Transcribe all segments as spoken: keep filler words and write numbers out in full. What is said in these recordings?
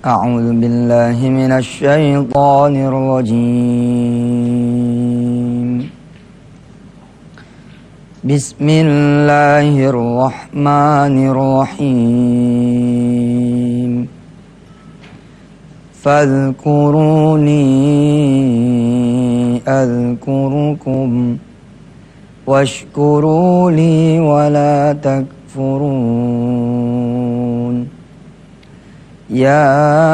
أعوذ بالله من الشيطان الرجيم بسم الله الرحمن الرحيم فاذكروني أذكركم واشكروا لي ولا تكفرون يا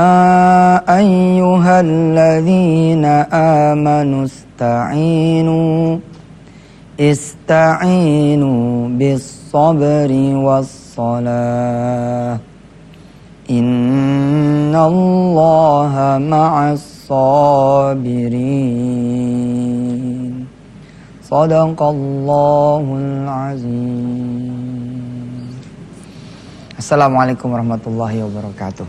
أيها الذين آمنوا استعينوا استعينوا بالصبر والصلاة إن الله مع الصابرين صدق الله العظيم. Assalamualaikum warahmatullahi wabarakatuh.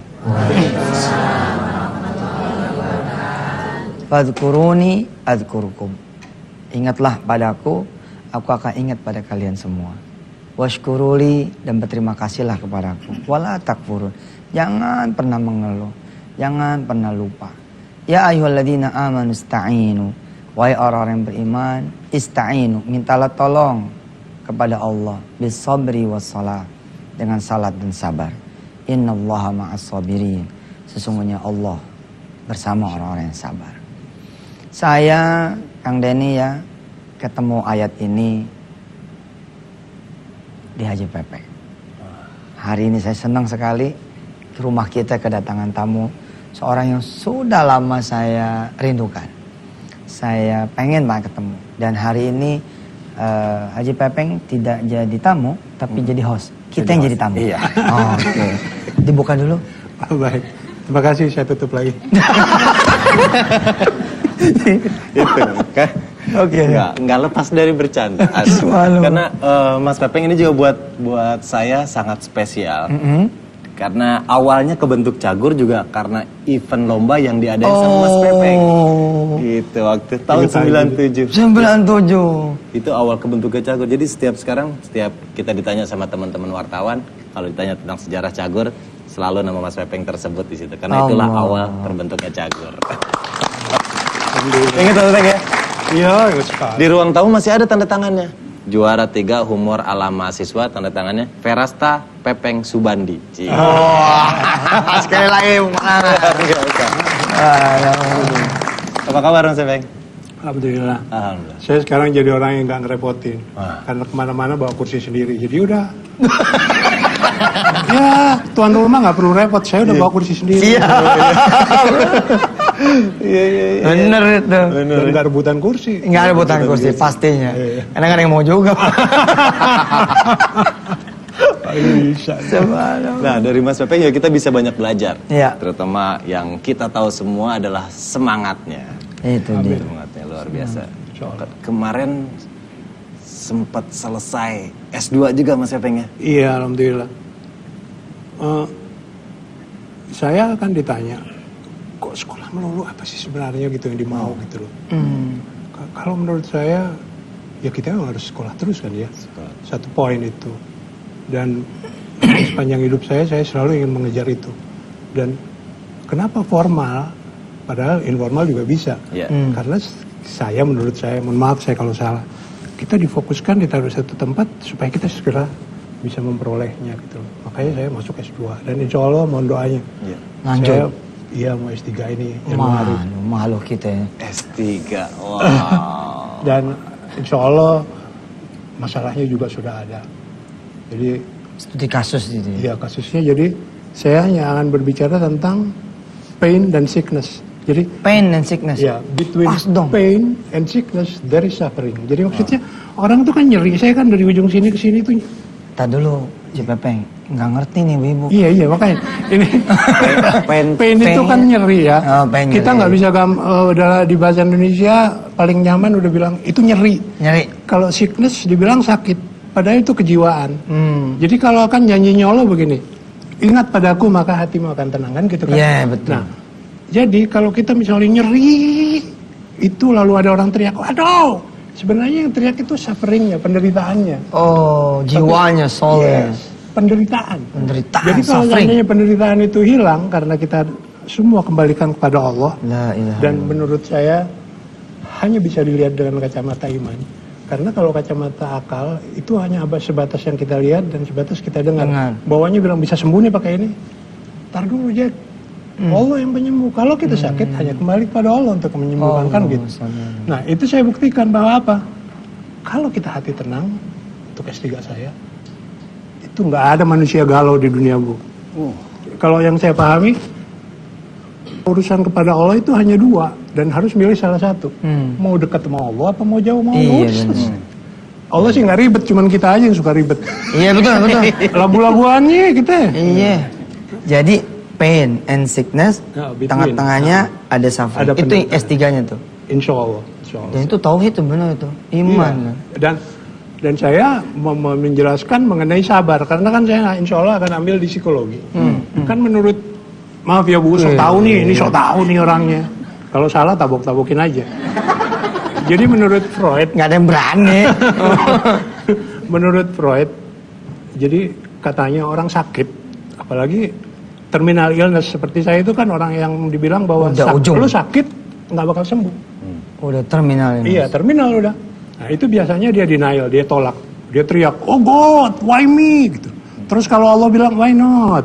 Fadhkuruni adzkurukum. Ingatlah padaku, aku akan ingat pada kalian semua. Washkuruli, dan berterima kasihlah kepadaku. Wala takfurun, jangan pernah mengeluh, jangan pernah lupa. Ya ayyuhalladzina amanu ista'inu, wahai orang-orang yang beriman, ista'inu, mintalah tolong kepada Allah bis sabri was salat, dengan salat dan sabar. Innallaha ma'as sabirin, sesungguhnya Allah bersama orang-orang yang sabar. Saya, Kang Denny ya, ketemu ayat ini di Haji Pepeng. Hari ini saya senang sekali, ke rumah kita kedatangan tamu seorang yang sudah lama saya rindukan. Saya pengen banget ketemu. Dan hari ini uh, Haji Pepeng tidak jadi tamu, tapi hmm. jadi host. Kita jadi yang host. Jadi tamu. Iya. Oh, oke. Okay. Dibuka dulu. Oh, baik. Terima kasih, saya tutup lagi. Itu kan. Oke. Okay. Nggak, nggak lepas dari bercanda. Karena uh, Mas Pepeng ini juga buat buat saya sangat spesial. Mm-hmm. Karena awalnya kebentuk Cagur juga karena event lomba yang diadain oh. sama Mas Pepeng. Gitu waktu tahun sembilan puluh tujuh. sembilan puluh tujuh. Itu awal kebentuknya Cagur. Jadi setiap sekarang setiap kita ditanya sama teman-teman wartawan, kalau ditanya tentang sejarah Cagur, selalu nama Mas Pepeng tersebut di situ. Karena itulah Allah. Awal terbentuknya Cagur. Ingat Pepeng ya? Iya, ingat sekali. Di ruang tamu masih ada tanda tangannya. Juara tiga humor ala mahasiswa, tanda tangannya Verasta Pepeng Subandi. Oh, sekali lagi mana? Apa kabar Mas Pepeng? Alhamdulillah. Alhamdulillah. Saya sekarang jadi orang yang nggak ngerepotin, ah. karena kemana-mana bawa kursi sendiri. Jadi udah. Ya, tuan rumah nggak perlu repot. Saya udah bawa kursi sendiri. Iya. Iya iya iya. Bener itu. Bener. Dan nggak rebutan kursi. Nggak rebutan kursi pastinya. Iya. Karena nggak ada yang mau juga. Bisa. Nah dari Mas Pepeng ya kita bisa banyak belajar. Iya. Terutama yang kita tahu semua adalah semangatnya. Itu dia. Semangatnya luar biasa. Hmm. Kemarin sempat selesai S dua juga Mas Pepeng ya? Iya alhamdulillah. Uh, saya akan ditanya, kok sekolah melulu apa sih sebenarnya gitu yang dimau gitu loh. Hmm. Kalau menurut saya ya kita harus sekolah terus kan ya. Sekolah. Satu poin itu. Dan sepanjang hidup saya saya selalu ingin mengejar itu. Dan kenapa formal padahal informal juga bisa. Yeah. Hmm. Karena saya menurut saya, mohon maaf saya kalau salah, kita difokuskan ditaruh satu tempat supaya kita segera bisa memperolehnya gitu. Makanya saya masuk S dua dan insya Allah mohon doanya. Yeah. Lanjut. Saya iya mau S tiga ini Januari. Malu kita ya. S tiga, wow. Dan insya Allah masalahnya juga sudah ada. Jadi studi kasus itu. Iya kasusnya. Jadi saya hanya akan berbicara tentang pain dan sickness. Jadi pain and sickness. Ya, between pain and sickness there is suffering. Jadi maksudnya oh. orang tuh kan nyeri. Saya kan dari ujung sini ke sini tuh. Tadi dulu Haji Pepeng nggak ngerti nih ibu. Iya iya makanya ini pain, pain, pain itu kan nyeri ya. Oh, kita nggak bisa gam, uh, udah di bahasa Indonesia paling nyaman udah bilang itu nyeri. Nyeri. Kalau sickness dibilang sakit. Padahal itu kejiwaan. Hmm. Jadi kalau kan janjinya Allah begini, ingat padaku maka hatimu akan tenang kan gitu kan. Iya yeah, betul. Nah, jadi kalau kita misalnya nyeri, itu lalu ada orang teriak, waduh, sebenarnya yang teriak itu sufferingnya, penderitaannya. Oh, jiwanya, soulnya. Yes, penderitaan. Penderitaan. Jadi kalau seandainya penderitaan itu hilang karena kita semua kembalikan kepada Allah. La ilaha Dan illallah. menurut saya hanya bisa dilihat dengan kacamata iman. Karena kalau kacamata akal itu hanya sebatas yang kita lihat dan sebatas kita dengar. Dengar. Bawahnya bilang bisa sembuh nih pakai ini. Tar dulu Jack. Hmm. Allah yang penyembuh. Kalau kita sakit hmm. hanya kembali kepada Allah untuk menyembuhkan, kan gitu. Nah itu saya buktikan bahwa apa? Kalau kita hati tenang, untuk S tiga saya, itu nggak ada manusia galau di dunia, Bu. Uh. Kalau yang saya pahami, urusan kepada Allah itu hanya dua dan harus milih salah satu. Hmm. Mau dekat sama Allah apa mau jauh sama Allah? Iya, hmm. Allah sih nggak ribet, cuman kita aja yang suka ribet. Iya betul betul. Lagu-laguannya kita. Iya. Jadi pain and sickness, nah, tengah-tengahnya nah, ada suffering. Ada itu S tiga-nya tuh. Insya Allah. Insya Allah. Dan itu tauhid tuh benar itu, iman. Iya. Dan dan saya menjelaskan mengenai sabar karena kan saya insya Allah akan ambil di psikologi. Hmm. Kan menurut maaf ya Bu, sok tahu nih, ini sok tahu nih orangnya. Kalau salah tabok-tabokin aja. Jadi menurut Freud, nggak ada yang berani. Menurut Freud, jadi katanya orang sakit, apalagi terminal illness seperti saya itu kan orang yang dibilang bahwa udah sak- lu sakit nggak bakal sembuh. Hmm. Udah terminal illness. Iya terminal udah. Nah itu biasanya dia denial, dia tolak, dia teriak, oh God, why me? Gitu. Terus kalau Allah bilang why not?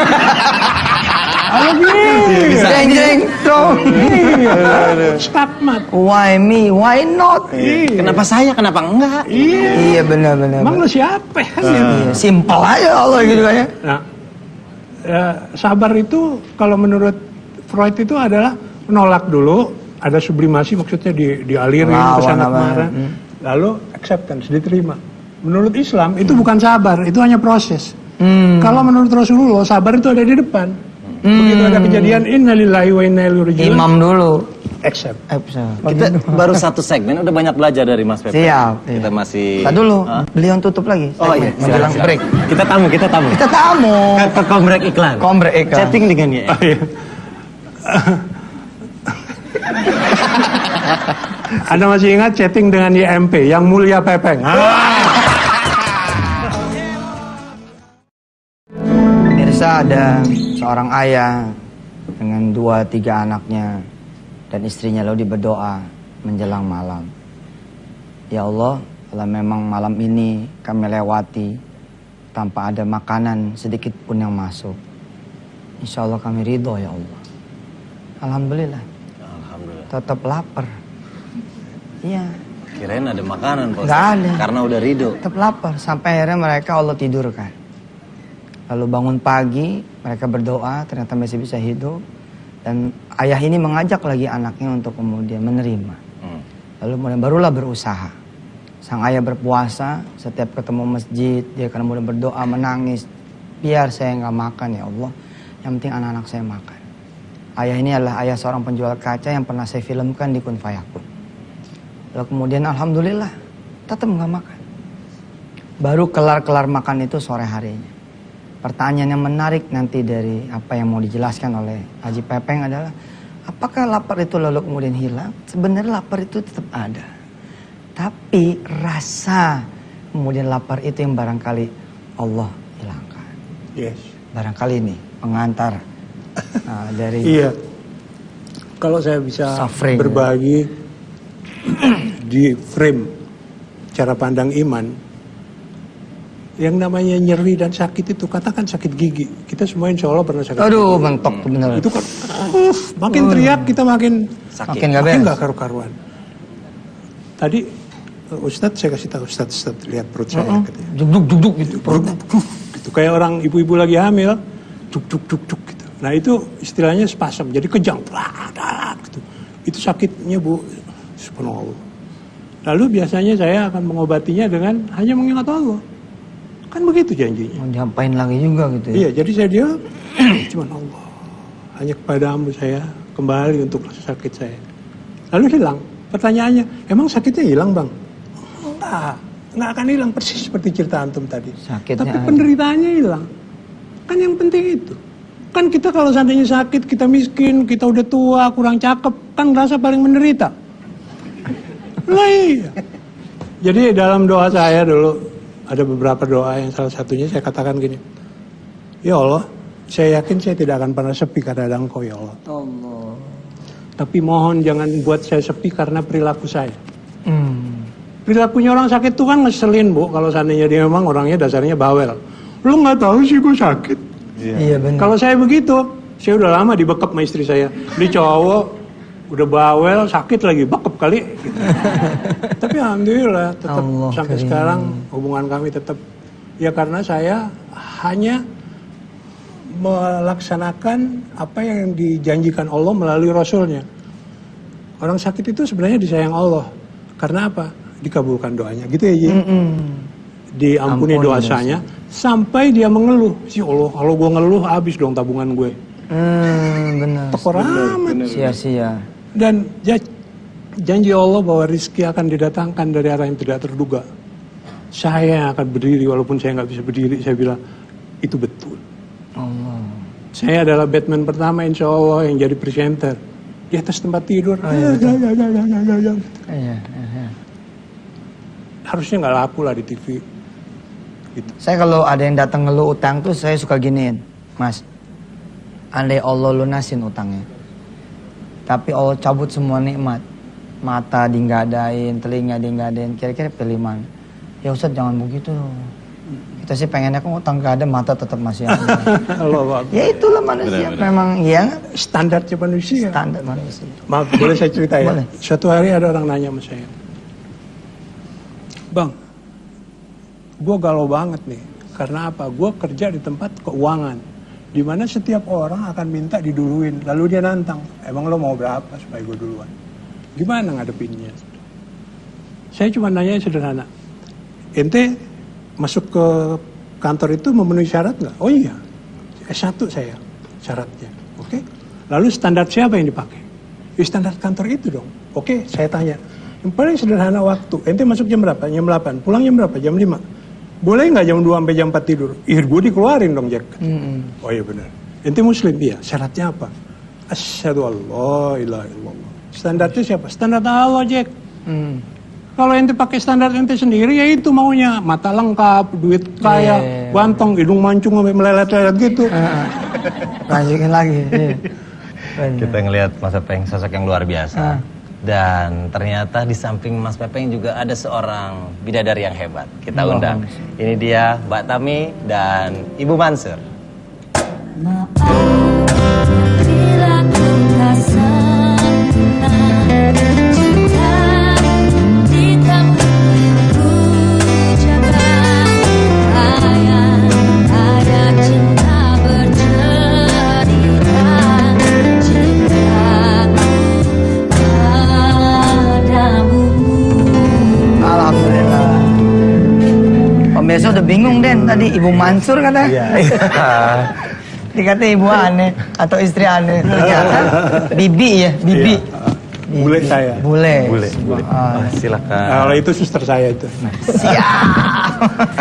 Halo gini, jeng jeng dong. Skakmat. Why me? Why not? Iya. Kenapa saya? Kenapa enggak? Iya, iya benar benar. Emang lu siapa? Kan uh. Iya, simpel aja Allah gitu kan ya. Nah, ya, sabar itu kalau menurut Freud itu adalah menolak dulu, ada sublimasi maksudnya di, dialirin ke sana kemana, hmm. lalu acceptance diterima. Menurut Islam itu hmm. bukan sabar, itu hanya proses. Hmm. Kalau menurut Rasulullah sabar itu ada di depan. Hmm. Begitu ada kejadian innalillahi wa inna ilaihi raji'un. Imam dulu. Accept. Accept. Kita baru satu segmen udah banyak belajar dari Mas Pepe. Siap. Kita iya. masih. Kita dulu. Huh? Beliau tutup lagi. Oh iya. Menjelang break. Kita tamu, kita tamu. Kita tamu. Ke kombrek iklan. Kombrek iklan. Chatting dengan ya. Oh, iya. Anda masih ingat chatting dengan Y M P yang mulia Pepeng? Pemirsa, ada seorang ayah dengan dua tiga anaknya dan istrinya lalu berdoa menjelang malam. Ya Allah, kalau memang malam ini kami lewati tanpa ada makanan sedikit pun yang masuk, insya Allah kami ridho ya Allah. Alhamdulillah. Alhamdulillah. Tetap lapar. Iya. Kirain ada makanan Pak. Nggak ada. Karena udah ridho. Tetap lapar sampai akhirnya mereka Allah tidurkan. Lalu bangun pagi mereka berdoa ternyata masih bisa hidup. Dan ayah ini mengajak lagi anaknya untuk kemudian menerima. Hmm. Lalu kemudian barulah berusaha. Sang ayah berpuasa, setiap ketemu masjid dia kemudian berdoa menangis. Biar saya nggak makan ya Allah, yang penting anak-anak saya makan. Ayah ini adalah ayah seorang penjual kaca yang pernah saya filmkan di Kun Fayakun. Lalu kemudian alhamdulillah tetap nggak makan. Baru kelar-kelar makan itu sore harinya. Pertanyaan yang menarik nanti dari apa yang mau dijelaskan oleh Haji Pepeng adalah apakah lapar itu lalu kemudian hilang? Sebenarnya lapar itu tetap ada. Tapi rasa kemudian lapar itu yang barangkali Allah hilangkan. Yes. Barangkali ini pengantar uh, dari iya. Kalau saya bisa suffering, berbagi di frame cara pandang iman. Yang namanya nyeri dan sakit itu, katakan sakit gigi. Kita semua insya Allah pernah sakit Aduh, gigi. mentok tuh bener. Itu kan, uh, makin teriak kita makin sakit. Makin gak, makin gak karu-karuan. Tadi Ustadz saya kasih tahu Ustadz, Ustadz lihat perut saya. Uh-uh. Duduk, duduk gitu. Perut duduk gitu. Kayak orang ibu-ibu lagi hamil, duk, duk, duk, duk gitu. Nah itu istilahnya spasm, jadi kejang, gitu. Itu sakitnya Bu, subhanallah. Lalu biasanya saya akan mengobatinya dengan hanya mengingat Allah. Kan begitu janjinya. Mau diapain lagi juga gitu ya? Iya, jadi saya dia cuma Allah. Hanya kepadamu saya kembali untuk rasa sakit saya. Lalu hilang. Pertanyaannya, emang sakitnya hilang Bang? Enggak, enggak akan hilang persis seperti cerita antum tadi. Sakitnya tapi ada. penderitaannya hilang. Kan yang penting itu. Kan kita kalau seandainya sakit, kita miskin, kita udah tua, kurang cakep, kan rasa paling menderita. Lah iya. Jadi dalam doa saya dulu, ada beberapa doa yang salah satunya saya katakan gini. Ya Allah, saya yakin saya tidak akan pernah sepi karena ada Engkau ya Allah. Allah. Tapi mohon jangan buat saya sepi karena perilaku saya. Hmm. Perilakunya orang sakit tuh kan ngeselin, Bu. Kalau seandainya dia memang orangnya dasarnya bawel. Lu nggak tahu sih gue sakit. Iya, iya benar. Kalau saya begitu, saya udah lama dibekep sama istri saya. Ini cowok udah bawel, sakit lagi, bekep kali. Gitu. Tapi alhamdulillah tetap Allah sampai karim. sekarang hubungan kami tetap ya karena saya hanya melaksanakan apa yang dijanjikan Allah melalui Rasulnya. Orang sakit itu sebenarnya disayang Allah. Karena apa? Dikabulkan doanya. Gitu ya, Ji? Mm-mm. Diampuni Ampuni dosanya. Sampai dia mengeluh. Si Allah, kalau gue ngeluh habis dong tabungan gue. Hmm, benar. Tekor amat. Sia-sia. Dan janji Allah bahwa rizki akan didatangkan dari arah yang tidak terduga. Saya yang akan berdiri walaupun saya nggak bisa berdiri. Saya bilang, itu betul. Allah. Saya adalah Batman pertama insya Allah yang jadi presenter di atas tempat tidur. Oh, iya, betul. ya, ya, ya, ya, ya, ya. Iya, iya. Harusnya nggak laku lah di T V. Gitu. Saya kalau ada yang datang ngeluh utang tuh saya suka giniin, Mas. Andai Allah lunasin utangnya, tapi Allah cabut semua nikmat, mata dinggadain, telinga dinggadain, kira-kira pilih mana? Ya Ustadz jangan begitu loh. Kita sih pengennya kan utang gak ada, mata tetap masih ada. Allah, Ya itulah manusia, Benar, benar. memang ya standarnya manusia. standar manusia. Maaf, boleh saya cerita ya? Boleh. Suatu hari ada orang nanya sama saya, Bang, gue galau banget nih. Karena apa? Gue kerja di tempat keuangan, di mana setiap orang akan minta diduluin. Lalu dia nantang, emang lo mau berapa supaya gue duluan? Gimana ngadepinnya? Saya cuma nanya sederhana, ente masuk ke kantor itu memenuhi syarat nggak? Oh iya, S satu saya syaratnya. Oke. Lalu standar siapa yang dipakai? Ya, standar kantor itu dong. Oke, saya tanya. Yang paling sederhana waktu. Ente masuk jam berapa? Jam delapan. Pulang jam berapa? Jam lima. Boleh nggak jam dua sampai jam empat tidur? Ih, gue dikeluarin dong, Jack. Mm-mm. Oh iya benar. Ente muslim? Iya. Syaratnya apa? Asyhadu an la ilaha illallah. Standarnya siapa? Standar Allah, Jack. Hmm. Kalau ente pakai standar ente sendiri ya itu maunya mata lengkap, duit kaya, Yeah. ganteng, hidung mancung sampai melelet-lelet gitu. Uh, lanjutin lagi. Iya. Benar. Kita ngelihat Mas Pepeng sosok yang luar biasa. Ah. Dan ternyata di samping Mas Pepeng juga ada seorang bidadari yang hebat. Kita Wah. undang. Ini dia Mbak Tami dan Ibu Mansur. Maaf bila ku tak sempurna, jika di tampuk ku jaga ayat-ayat cinta bercerita cintaku padamu. Alhamdulillah. Pemirsa udah bingung Den tadi Ibu Mansur kata. Iya. Dikata ibu aneh atau istri aneh. Ternyata bibi ya, bibi. Iya. Bule saya. Bule. Bule, bule. Ah, Ah, silakan. Nah, kalau itu suster saya itu. siap.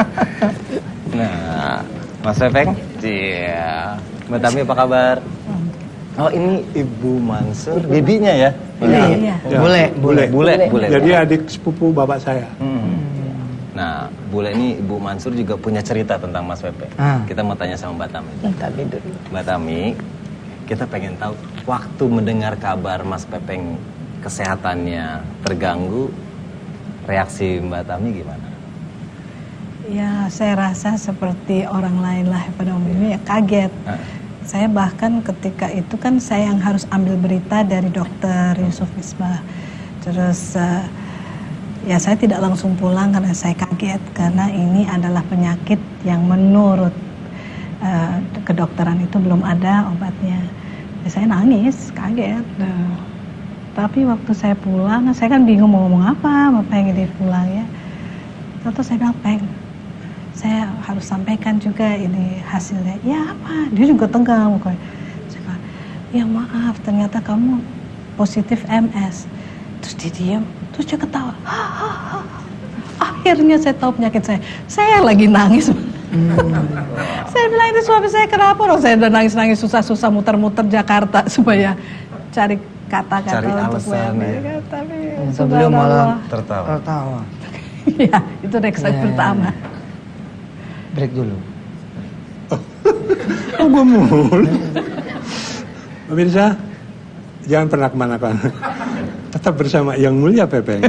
Nah, Mas Pepeng, iya. Mbak Tami apa kabar? Oh ini Ibu Mansur, bibinya ya? Ini Iya. bule, bule, Bule, bule. Jadi adik sepupu bapak saya. Hmm. Nah, Bule ini Ibu Mansur juga punya cerita tentang Mas Pepeng. Ah. Kita mau tanya sama Mbak Tami. Tapi dulu. Mbak Tami, kita pengen tahu waktu mendengar kabar Mas Pepeng kesehatannya terganggu, reaksi Mbak Tami gimana? Ya, saya rasa seperti orang lain lah pada umumnya ya kaget. Ah. Saya bahkan ketika itu kan saya yang harus ambil berita dari dokter Yusuf Misbah. Terus uh, ya saya tidak langsung pulang karena saya kaget karena ini adalah penyakit yang menurut uh, kedokteran itu belum ada obatnya. Ya, saya nangis, kaget. Uh, tapi waktu saya pulang, saya kan bingung mau ngomong apa, mau pengen dia pulang ya. Terus saya bilang, Peng, saya harus sampaikan juga ini hasilnya. Ya apa? Dia juga tegang mukanya. Saya bilang, ya maaf, ternyata kamu positif M S. Terus dia diam, terus dia ketawa. Ha, ha, ha. Akhirnya saya tahu penyakit saya. Saya lagi nangis. Hmm. Saya bilang itu suami saya kenapa? Loh, saya udah nangis-nangis susah-susah muter-muter Jakarta supaya cari kata-kata Cari untuk alasan, ya. Tapi Itu beliau malah Tertawa. tertawa. ya, itu reaksi Ya, ya, pertama. Break dulu. Kok gue mulu? Pemirsa, jangan pernah kemana-mana. Tetap bersama Yang Mulia Pepeng.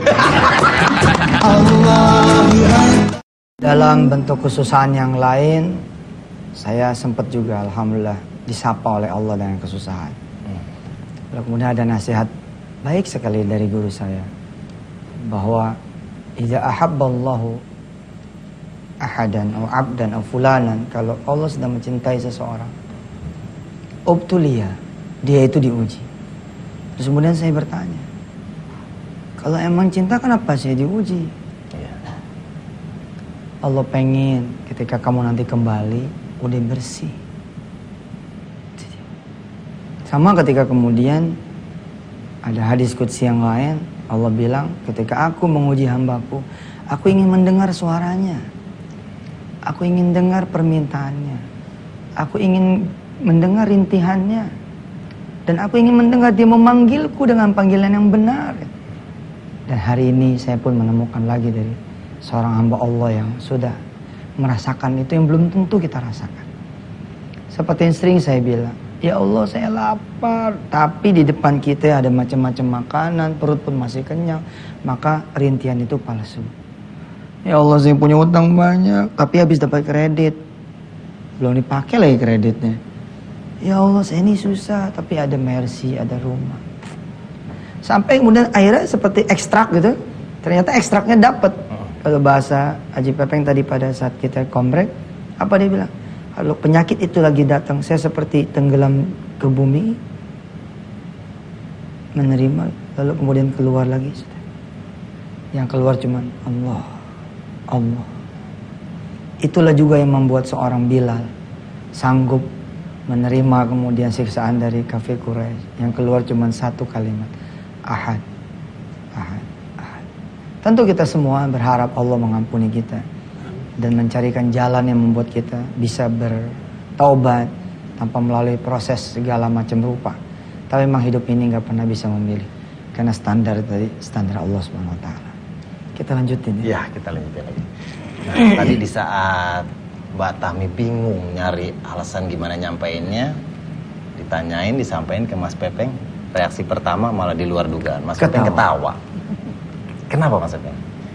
Dalam bentuk kesusahan yang lain, saya sempat juga alhamdulillah disapa oleh Allah dengan kesusahan. Lalu kemudian ada nasihat baik sekali dari guru saya, bahwa idza ahabballahu ahadan atau abdan atau fulanan, kalau Allah sedang mencintai seseorang, ubtuliya, dia itu diuji. Terus kemudian saya bertanya, kalau emang cinta kenapa saya diuji? Ya. Allah pengen ketika kamu nanti kembali udah bersih. Sama ketika kemudian ada hadis qudsi yang lain, Allah bilang ketika aku menguji hambaku, aku ingin mendengar suaranya, aku ingin dengar permintaannya, aku ingin mendengar rintihannya, dan aku ingin mendengar dia memanggilku dengan panggilan yang benar. Dan hari ini saya pun menemukan lagi dari seorang hamba Allah yang sudah merasakan itu yang belum tentu kita rasakan. Seperti yang sering saya bilang, ya Allah saya lapar, tapi di depan kita ada macam-macam makanan, perut pun masih kenyang, maka rintihan itu palsu. Ya Allah saya punya utang banyak, tapi habis dapat kredit, belum dipakai lagi kreditnya. Ya Allah saya ini susah, tapi ada mercy, ada rumah. Sampai kemudian akhirnya seperti ekstrak gitu, ternyata ekstraknya dapat. Kalau bahasa Haji Pepeng tadi pada saat kita kombrek, apa dia bilang? Kalau penyakit itu lagi datang, saya seperti tenggelam ke bumi, menerima, lalu kemudian keluar lagi. Yang keluar cuman Allah, Allah. Itulah juga yang membuat seorang Bilal sanggup menerima kemudian siksaan dari kafir Quraisy. Yang keluar cuman satu kalimat, Ahad, Ahad, Ahad. Tentu kita semua berharap Allah mengampuni kita dan mencarikan jalan yang membuat kita bisa bertaubat tanpa melalui proses segala macam rupa. Tapi memang hidup ini nggak pernah bisa memilih, karena standar tadi standar Allah Subhanahu Wa Taala. Kita lanjutin ya. Ya, kita lanjutin lagi. Nah, tadi di saat Mbak Tahmi bingung nyari alasan gimana nyampainnya, ditanyain, disampaikan ke Mas Pepeng, reaksi pertama malah di luar dugaan. Mas ketawa. Pepeng ketawa. Kenapa Mas Pepeng?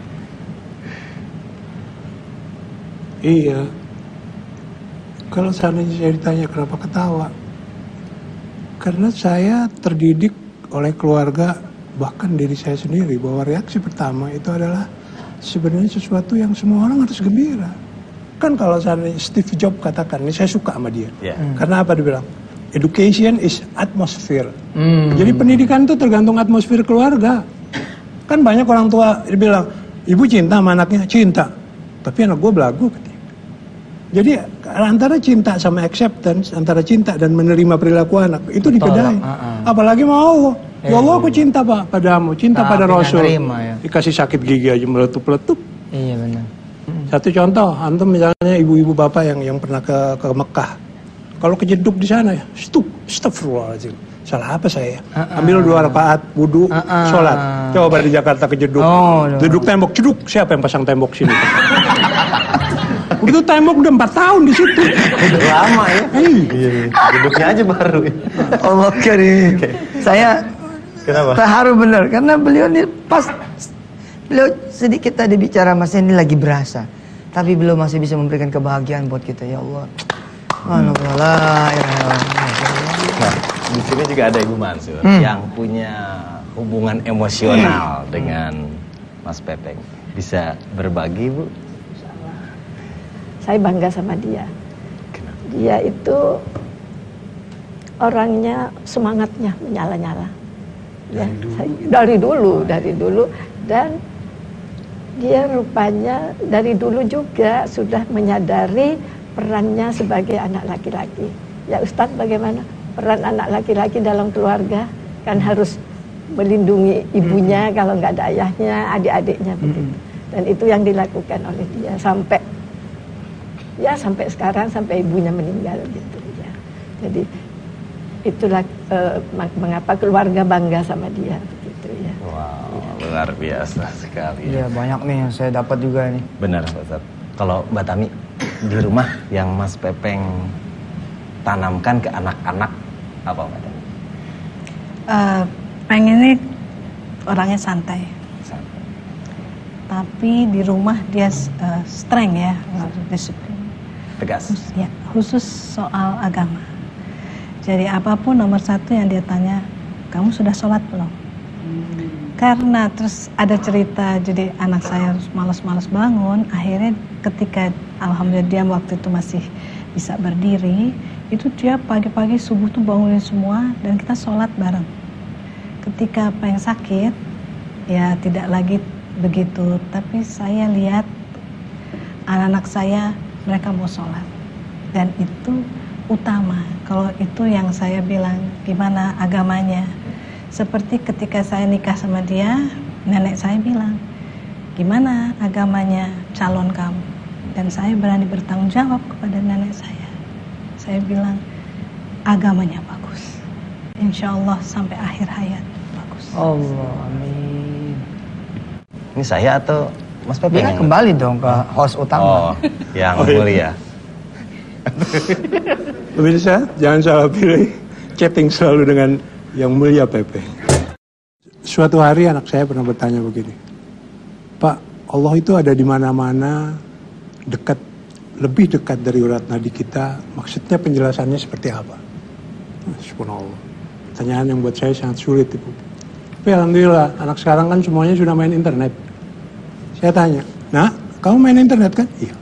Iya, kalau seandainya saya ditanya kenapa ketawa, karena saya terdidik oleh keluarga, bahkan diri saya sendiri, bahwa reaksi pertama itu adalah sebenarnya sesuatu yang semua orang harus gembira. Kan kalau seandainya Steve Jobs katakan, ini saya suka sama dia, yeah. hmm. Karena apa dia bilang? Education is atmosphere. Hmm. Jadi pendidikan itu tergantung atmosfer keluarga. Kan banyak orang tua dia bilang, ibu cinta sama anaknya, cinta, tapi anak gue belagu. Jadi antara cinta sama acceptance, antara cinta dan menerima perilaku anak, itu dibedain. Uh, uh. Apalagi mau, eh, ya Allah aku cinta pak padamu, cinta nah, pada Rasul. Nerima, ya. Dikasih sakit gigi aja meletup-letup. Iya benar. Hmm. Satu contoh, antum misalnya ibu-ibu bapak yang yang pernah ke ke Mekah, kalau kejeduk di sana ya, stup, astagfirullahaladzim. Salah apa saya? Uh, uh. Ambil dua rakaat wudhu, uh, uh. sholat. Coba di Jakarta kejeduk, oh, duduk tembok, jeduk. Siapa yang pasang tembok sini? Itu tembok udah empat tahun di situ. Udah lama ya. Iya, duduknya aja baru. Allah karim. Okay. Saya kenapa? Terharu benar karena beliau ini pas beliau sedikit tadi bicara Mas ini lagi berasa, tapi beliau masih bisa memberikan kebahagiaan buat kita ya Allah. Alhamdulillah. Nah, di sini juga ada Ibu Mansur hmm. yang punya hubungan emosional hmm. dengan Mas Pepeng. Bisa berbagi, Bu? Saya bangga sama dia. Dia itu orangnya semangatnya menyala-nyala. Ya, dari dulu. Saya, dari dulu, dari dulu dan dia rupanya dari dulu juga sudah menyadari perannya sebagai anak laki-laki. Ya Ustadz, bagaimana peran anak laki-laki dalam keluarga? Kan harus melindungi ibunya hmm. kalau nggak ada ayahnya, adik-adiknya begitu. Hmm. Dan itu yang dilakukan oleh dia sampai ya sampai sekarang, sampai ibunya meninggal gitu ya. Jadi itulah uh, mengapa keluarga bangga sama dia begitu ya. Wow, ya. Luar biasa sekali. Iya, banyak nih yang saya dapat juga nih. Benar, Pak Ustadz. Kalau Mbak Tami di rumah yang Mas Pepeng tanamkan ke anak-anak apa Mbak Tami? Uh, pengennya orangnya santai. Santai. Tapi di rumah dia uh, strength ya, disiplin. Tegas. Khusus, ya, khusus soal agama. Jadi apapun nomor satu yang dia tanya, kamu sudah sholat belum? Hmm. Karena terus ada cerita, jadi anak saya harus malas-malas bangun. Akhirnya ketika alhamdulillah dia waktu itu masih bisa berdiri, itu dia pagi-pagi subuh tuh bangunin semua dan kita sholat bareng. Ketika pengen sakit, ya tidak lagi begitu. Tapi saya lihat anak-anak saya, mereka mau sholat. Dan itu utama. Kalau itu yang saya bilang, gimana agamanya. Seperti ketika saya nikah sama dia, nenek saya bilang, gimana agamanya calon kamu? Dan saya berani bertanggung jawab kepada nenek saya. Saya bilang, agamanya bagus. Insya Allah sampai akhir hayat bagus. Allah, amin. Ini saya atau Mas Pepe? Dia kembali dong ke host utama. Oh, yang oh, mulia. Pemirsa, jangan salah pilih. Chatting selalu dengan yang mulia Pepe. Suatu hari anak saya pernah bertanya begini, Pak, Allah itu ada di mana-mana, dekat, lebih dekat dari urat nadi kita. Maksudnya penjelasannya seperti apa? Subhanallah. Pertanyaan yang buat saya sangat sulit itu. Tapi alhamdulillah, anak sekarang kan semuanya sudah main internet. Saya tanya, nah, kamu main internet kan? Iya.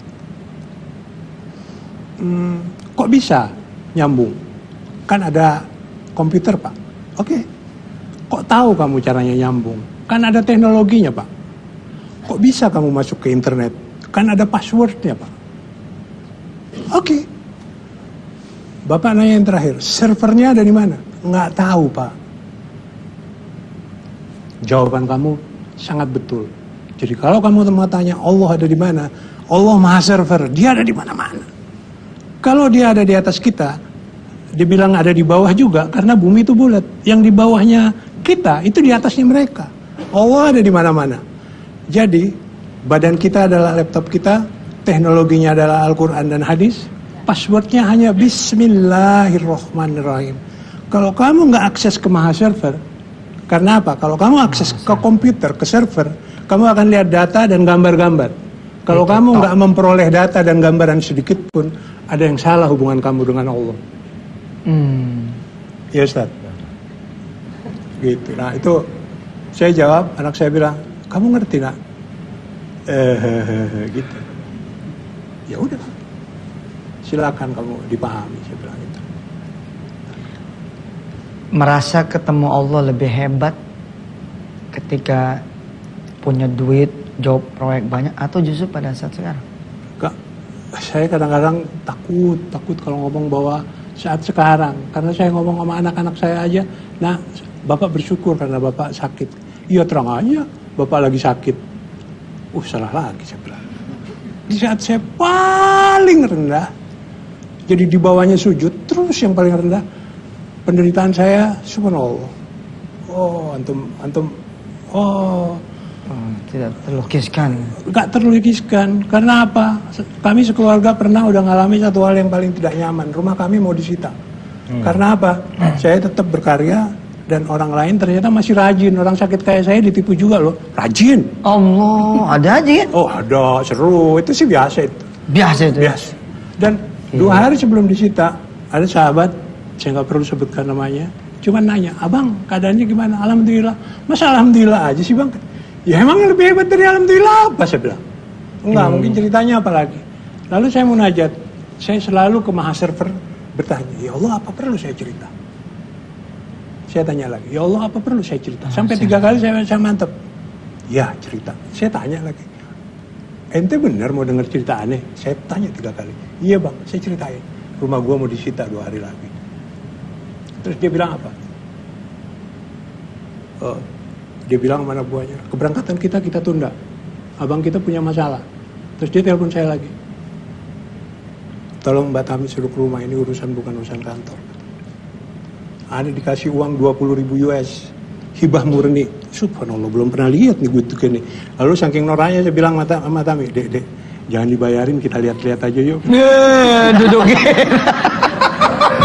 Hmm, kok bisa nyambung? Kan ada komputer, Pak. Oke, kok tahu kamu caranya nyambung? Kan ada teknologinya, Pak. Kok bisa kamu masuk ke internet? Kan ada passwordnya, Pak. Oke. Bapak nanya yang terakhir, servernya ada di mana? Nggak tahu, Pak. Jawaban kamu sangat betul. Jadi kalau kamu mau tanya Allah ada di mana? Allah maha server, dia ada di mana-mana. Kalau dia ada di atas kita, dibilang ada di bawah juga karena bumi itu bulat. Yang di bawahnya kita itu di atasnya mereka. Allah ada di mana-mana. Jadi badan kita adalah laptop kita, teknologinya adalah Al-Quran dan hadis, passwordnya hanya Bismillahirrahmanirrahim. Kalau kamu nggak akses ke maha server, karena apa? Kalau kamu akses ke komputer, ke server, kamu akan lihat data dan gambar-gambar. Kalau kamu nggak memperoleh data dan gambaran sedikit pun, ada yang salah hubungan kamu dengan Allah. Hmm. Ya Ustaz. Gitu. Nah itu saya jawab, anak saya bilang, kamu ngerti nak? Eh, gitu. Ya udah, silakan kamu dipahami, saya bilang gitu. Merasa ketemu Allah lebih hebat ketika punya duit, job, proyek banyak, atau justru pada saat sekarang? Enggak, saya kadang-kadang takut, takut kalau ngomong bahwa saat sekarang, karena saya ngomong sama anak-anak saya aja, nah bapak bersyukur karena bapak sakit. Iya terang aja, bapak lagi sakit. Uh salah lagi saya bilang. Di saat saya paling rendah, jadi di bawahnya sujud, terus yang paling rendah, penderitaan saya, subhanallah. Oh antum, antum, oh. Hmm, tidak terlukiskan. Gak terlukiskan. Karena apa? Kami sekeluarga pernah udah ngalami satu hal yang paling tidak nyaman. Rumah kami mau disita. Hmm. Karena apa? Hmm. Saya tetap berkarya dan orang lain ternyata masih rajin. Orang sakit kayak saya ditipu juga loh. Rajin. Allah, ada aja ya? Oh ada, seru. Itu sih biasa itu. Biasa itu. Biasa. Dan hmm. dua hari sebelum disita, ada sahabat, saya nggak perlu sebutkan namanya, cuma nanya, abang keadaannya gimana? Alhamdulillah. Masa alhamdulillah aja sih bang? Ya emang yang lebih hebat dari alhamdulillah apa saya bilang? Enggak, hmm. mungkin ceritanya apa lagi. Lalu saya munajat, saya selalu ke maha server bertanya, ya Allah apa perlu saya cerita? Saya tanya lagi, ya Allah apa perlu saya cerita? Sampai tiga kali saya, saya mantep. Ya cerita, saya tanya lagi. Ente bener mau denger cerita aneh? Saya tanya tiga kali. Iya bang, saya ceritain. Rumah gua mau disita dua hari lagi. Terus dia bilang apa? Oh, dia bilang sama anak buahnya, keberangkatan kita kita tunda. Abang kita punya masalah. Terus dia telepon saya lagi. Tolong Mbak Tami suruh ke rumah, ini urusan bukan urusan kantor. Ada dikasih uang dua puluh ribu U S. Hibah murni. Subhanallah, belum pernah lihat nih gue tuh gini. Lalu saking noranya saya bilang sama Tami, dek, dek, jangan dibayarin, kita lihat-lihat aja yuk. Dudukin.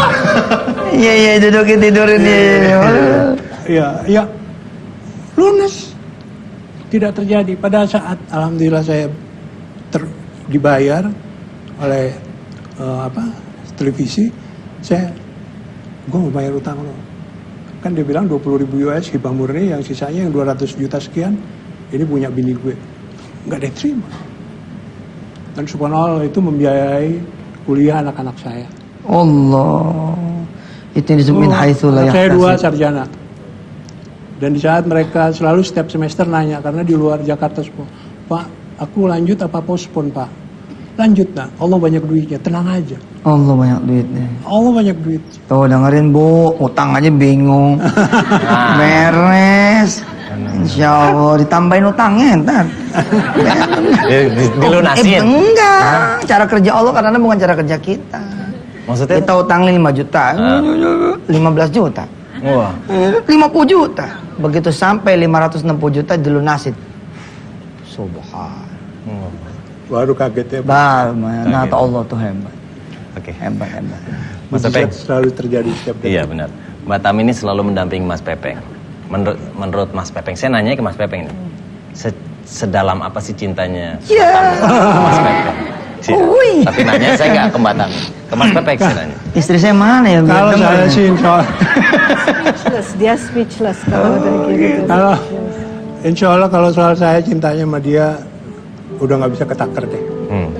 Iya iya dudukin tidurin ya. Iya iya lunas. Tidak terjadi pada saat alhamdulillah saya ter, dibayar oleh uh, apa televisi, saya gue mau bayar utang lo. Kan dia bilang dua puluh ribu U S hibah murni, yang sisanya yang dua ratus juta sekian ini punya bini gue. Nggak diterima. Dan subhanallah itu membiayai kuliah anak-anak saya. Allah. Itu disebut min haitsu la yahtasib. Saya dua sarjana. Dan di saat mereka selalu setiap semester nanya, karena di luar Jakarta semua, Pak, aku lanjut apa pospon Pak? Lanjut nak, Allah banyak duitnya, tenang aja. Allah banyak duitnya. Allah banyak duit. Tuh dengerin Bu, utang aja bingung. Beres. Insya Allah ditambahin utangnya ntar. Dilunasin? Eh, enggak. Cara kerja Allah karena bukan cara kerja kita. Maksudnya? Kita utangin lima juta, lima belas juta. Wah. lima puluh juta. Begitu sampai lima ratus enam puluh juta dilunasin. Subhan. Baru kaget ya. Baru, nah okay. Allah tuh hebat. Oke. Okay. Hebat, hebat. Mas Pepeng. Selalu terjadi setiap hari. Iya benar. Mbak Tami ini selalu mendampingi Mas Pepeng. Menurut, menurut Mas Pepeng, saya nanya ke Mas Pepeng ini. Se sedalam apa sih cintanya yeah. Mas Pepeng? Si, tapi nanya saya nggak ke Mbak Tami, ke Mas Pepeng saya nanya. Istri saya mana ya? Kalau saya sih insya Allah speechless, dia speechless kalau udah gitu. Kalau insya Allah kalau soal saya cintanya sama dia udah nggak bisa ketakar deh. Hmm.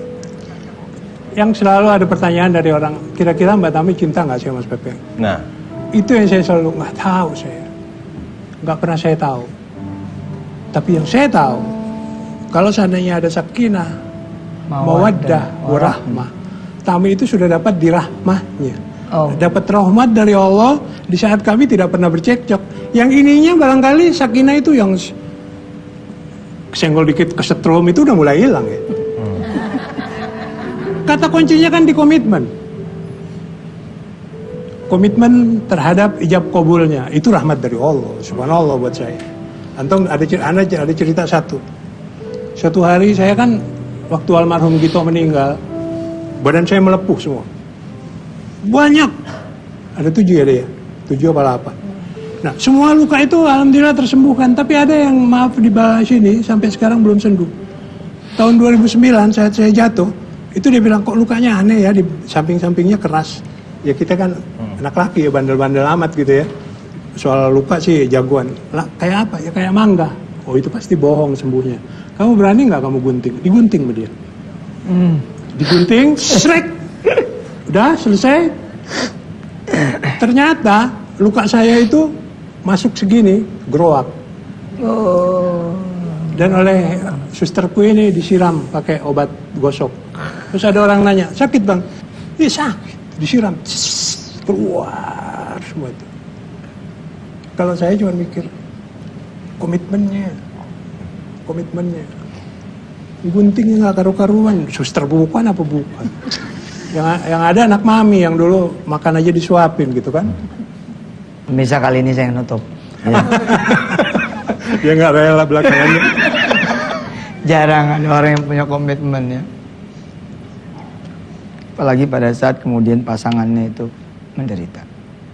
Yang selalu ada pertanyaan dari orang, kira-kira Mbak Tami cinta nggak sih Mas Pepeng? Nah, itu yang saya selalu nggak tahu saya, nggak pernah saya tahu. Tapi yang saya tahu, kalau seandainya ada sakinah, mawaddah, warahmah, Tami itu sudah dapat dirahmahnya, oh. dapat rahmat dari Allah di saat kami tidak pernah bercekcok. Yang ininya barangkali sakinah itu yang kesenggol dikit kesetrum itu udah mulai hilang ya. Hmm. Kata kuncinya kan di komitmen. Komitmen terhadap ijab kabulnya itu rahmat dari Allah. Subhanallah buat saya. Antum ada ada cerita satu. Suatu hari saya kan waktu almarhum Gito meninggal, badan saya melepuh semua. Banyak. Ada tujuh ya dia, tujuh apa delapan. Nah semua luka itu alhamdulillah tersembuhkan. Tapi ada yang maaf di bawah sini sampai sekarang belum sembuh. Tahun dua ribu sembilan saat saya jatuh, itu dia bilang kok lukanya aneh ya, di samping-sampingnya keras. Ya kita kan hmm. anak laki ya, bandel-bandel amat gitu ya. Soal luka sih jagoan. Lah kayak apa? Ya kayak mangga. Oh itu pasti bohong sembuhnya. Kamu berani nggak kamu gunting? Digunting sama dia. Hmm. Digunting, srek. Udah selesai. Ternyata luka saya itu masuk segini, growak. Oh. Dan oleh susterku ini disiram pakai obat gosok. Terus ada orang nanya, sakit bang? Iya sakit. Disiram, keluar semua itu. Kalau saya cuma mikir komitmennya, komitmennya. Guntingnya nggak karu-karuan, suster bukan apa bukan? Yang yang ada anak mami yang dulu makan aja disuapin gitu kan? Bisa kali ini saya nutup. Ya. Dia nggak rela belakangannya. Jarang ada orang yang punya komitmen ya. Apalagi pada saat kemudian pasangannya itu menderita.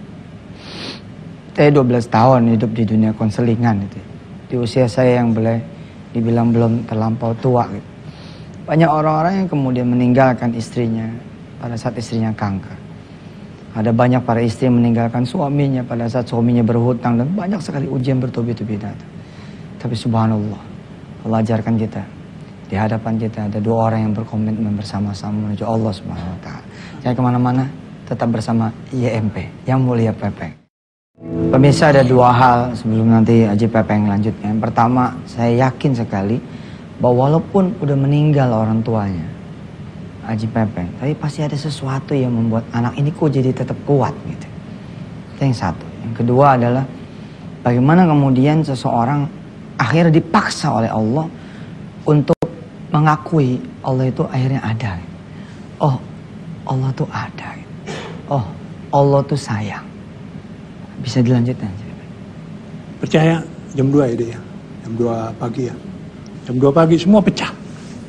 Saya dua belas tahun hidup di dunia konselingan itu. Di usia saya yang boleh dibilang belum terlampau tua gitu. Banyak orang-orang yang kemudian meninggalkan istrinya pada saat istrinya kanker. Ada banyak para istri yang meninggalkan suaminya pada saat suaminya berhutang, dan banyak sekali ujian bertubi-tubi datang. Tapi subhanallah, Allah ajarkan kita, di hadapan kita ada dua orang yang berkomitmen bersama-sama menuju Allah subhanahu wa ta'ala. Jangan kemana-mana, tetap bersama Y M P, Yang Mulia Pepeng. Pemirsa, ada dua hal sebelum nanti Haji Pepeng lanjutnya. Yang pertama, saya yakin sekali bahwa walaupun udah meninggal orang tuanya Haji Pepeng, tapi pasti ada sesuatu yang membuat anak ini kok jadi tetap kuat gitu. Itu yang satu. Yang kedua adalah bagaimana kemudian seseorang akhirnya dipaksa oleh Allah untuk mengakui Allah itu akhirnya ada. Oh, Allah tuh ada. Oh, Allah tuh sayang. Bisa dilanjutkan. Percaya jam dua ya dia ya. Jam dua pagi ya. Jam dua pagi semua pecah.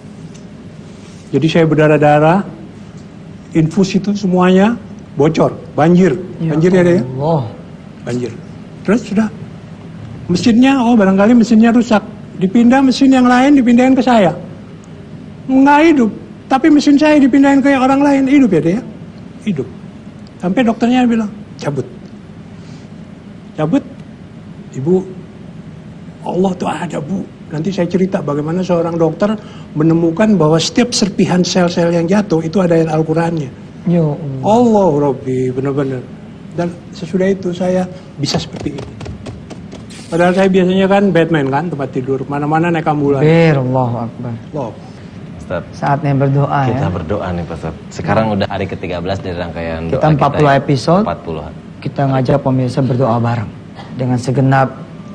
Jadi saya berdarah-darah, infus itu semuanya bocor, banjir, banjir ya, ya? Allah. Banjir. Terus sudah, mesinnya, oh barangkali mesinnya rusak, dipindah mesin yang lain, dipindahin ke saya. Nggak hidup, tapi mesin saya dipindahin ke orang lain, hidup ya dia? Hidup. Sampai dokternya bilang, cabut. Cabut, ibu, Allah tuh ada bu. Nanti saya cerita bagaimana seorang dokter menemukan bahwa setiap serpihan sel-sel yang jatuh itu ada ayat Al-Qurannya. Ya Allah Rabbi, benar-benar. Dan sesudah itu saya bisa seperti ini. Padahal saya biasanya kan Batman kan, tempat tidur, mana-mana naik ambulan. Allahu Akbar. Allah. Ustaz, Saatnya berdoa kita ya. berdoa nih Pak Ustaz. Sekarang udah hari ke tiga belas dari rangkaian Kita doa empat puluh ya. episode. empat puluh. Kita ngajak pemirsa berdoa bareng dengan segenap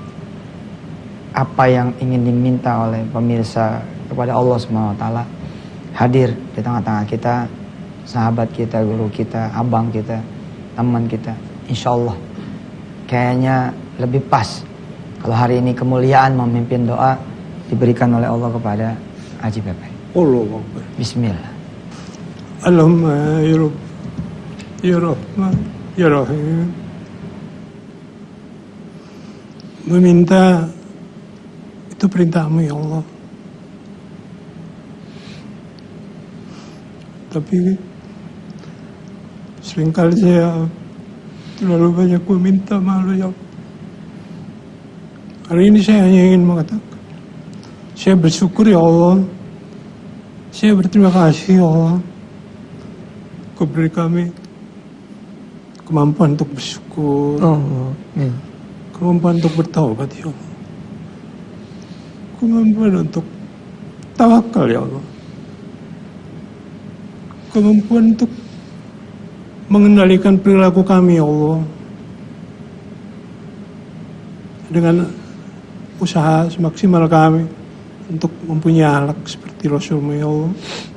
apa yang ingin diminta oleh pemirsa kepada Allah subhanahu wa taala hadir di tengah-tengah kita, sahabat kita, guru kita, abang kita, teman kita. Insya Allah kayaknya lebih pas kalau hari ini kemuliaan memimpin doa diberikan oleh Allah kepada Haji Pepe. Allah Akbar. Bismillah. Allahumma ya Rabb, ya Rahman, ya Rahim. Meminta itu perintahmu ya Allah. Tapi seringkali saya terlalu banyak meminta malu ya Allah. Hari ini saya hanya ingin mengatakan, saya bersyukur ya Allah. Saya berterima kasih ya Allah. Kau beri kami kemampuan untuk bersyukur. Oh, ya. Kemampuan untuk bertaubat ya Allah. Kemampuan untuk tawakal ya Allah. Kemampuan untuk mengendalikan perilaku kami ya Allah. Dengan usaha semaksimal kami untuk mempunyai akhlak seperti Rasulmu ya Allah.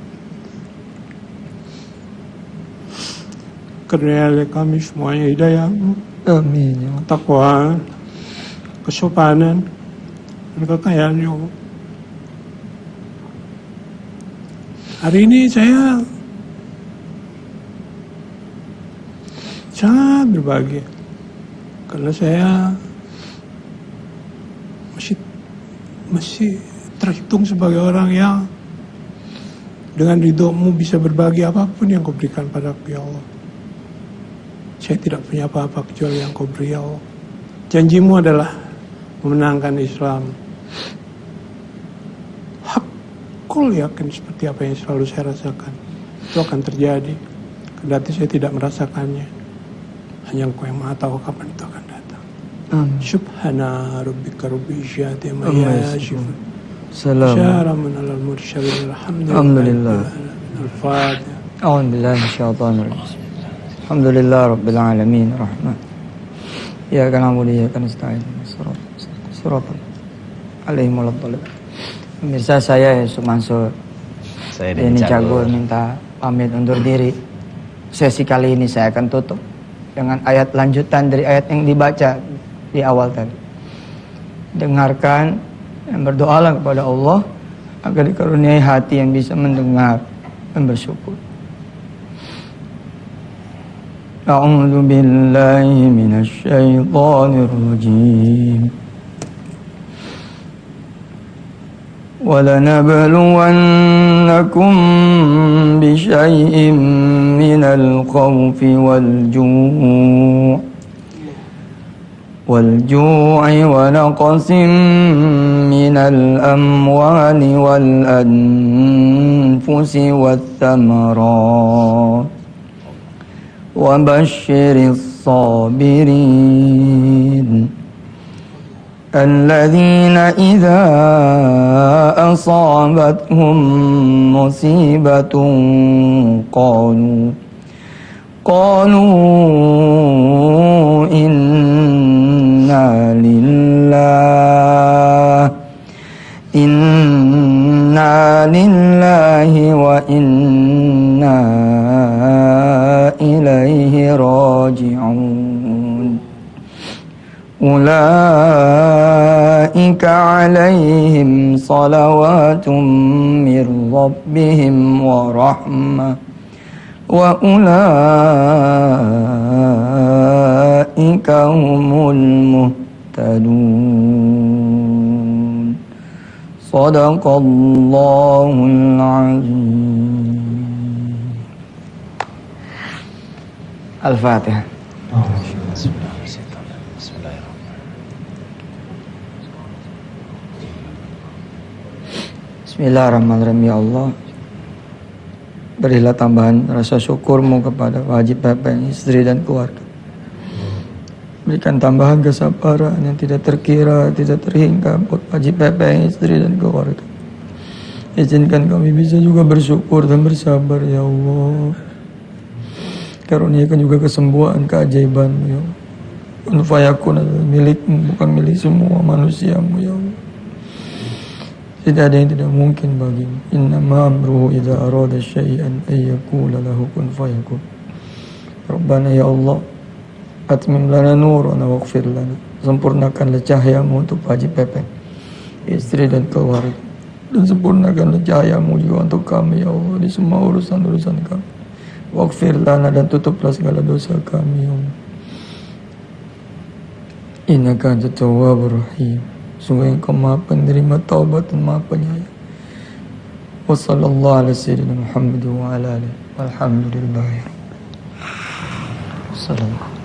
Karena kami semuanya hidayah, Amin ya Allah. ketakwaan, kesopanan, dan kekayaan ya Allah. Hari ini saya sangat berbahagia karena saya masih masih terhitung sebagai orang yang dengan ridhomu bisa berbagi apapun yang kau berikan padaku ya Allah. Saya tidak punya apa-apa kecuali yang kau beri ya Allah. Janjimu adalah memenangkan Islam. Hakul yakin seperti apa yang selalu saya rasakan. Itu akan terjadi. Kendati saya tidak merasakannya. Hanya Engkau yang maha tahu kapan itu akan datang. Amin. Subhana rabbika rabbil izzati amma Amma yasifun. Salam. Syaramun alal mursalin. Alhamdulillah. Al-Fatihah. A'udzu billahi minasyaitonir rajim. Alhamdulillah rabbil alamin rahman. Ya kana na'budu wa iyyaka nasta'in. Shiratal alaihim waladhdallin. Pemirsa, saya Yusuf Mansur. Saya Denny Denny Cagur Cagur. minta pamit undur diri. Sesi kali ini saya akan tutup dengan ayat lanjutan dari ayat yang dibaca di awal tadi. Dengarkan dan berdoalah kepada Allah agar dikaruniai hati yang bisa mendengar dan bersyukur. A'udzu billahi minasy syaithanir rajim. وَلَنَبْلُوَنَّكُمْ بِشَيْءٍ مِّنَ الْخَوْفِ وَالْجُوعِ وَالْجُوعِ وَنَقْصٍ مِّنَ الْأَمْوَالِ وَالْأَنفُسِ وَالثَّمَرَاتِ وَبَشِّرِ الصَّابِرِينَ الذين إذا أصابتهم مصيبة قالوا قالوا إنا لله إنا لله وإنا إليه راجعون أولئك عليهم صلوات من ربهم ورحمة wa ulaika humul muhtadun. Shadaqallahul azim. Al-Fatihah. Bismillahirrahmanirrahim. Ya Allah, berilah tambahan rasa syukurmu kepada Pak Haji Pepeng, istri dan keluarga. Berikan tambahan kesabaran yang tidak terkira, tidak terhingga buat Pak Haji Pepeng, istri dan keluarga. Izinkan kami bisa juga bersyukur dan bersabar, ya Allah. Karuniakan juga kesembuhan, keajaiban, ya Allah. Kun fayakun adalah milikmu, bukan milik semua manusiamu, ya Allah. Tidak ada yang tidak mungkin bagimu. Innama amruhu idza arada syai'an ay yaqula lahu kun fayakun. Rabbana ya Allah, atmim lana nurana waghfir lana. Sempurnakanlah cahayamu untuk Pak Haji Pepeng, istri dan keluarga. Dan sempurnakanlah cahayamu juga untuk kami, ya Allah, di semua urusan-urusan kami. Waghfir lana, dan tutuplah segala dosa kami, ya Allah. Innaka antat tawwabur rahim. Sungguh Engkau Maha penerima taubat dan Maha penyayang. Wassallallahu ala sayyidina Muhammad wa ala alihi walhamdulillahi. Assalamualaikum.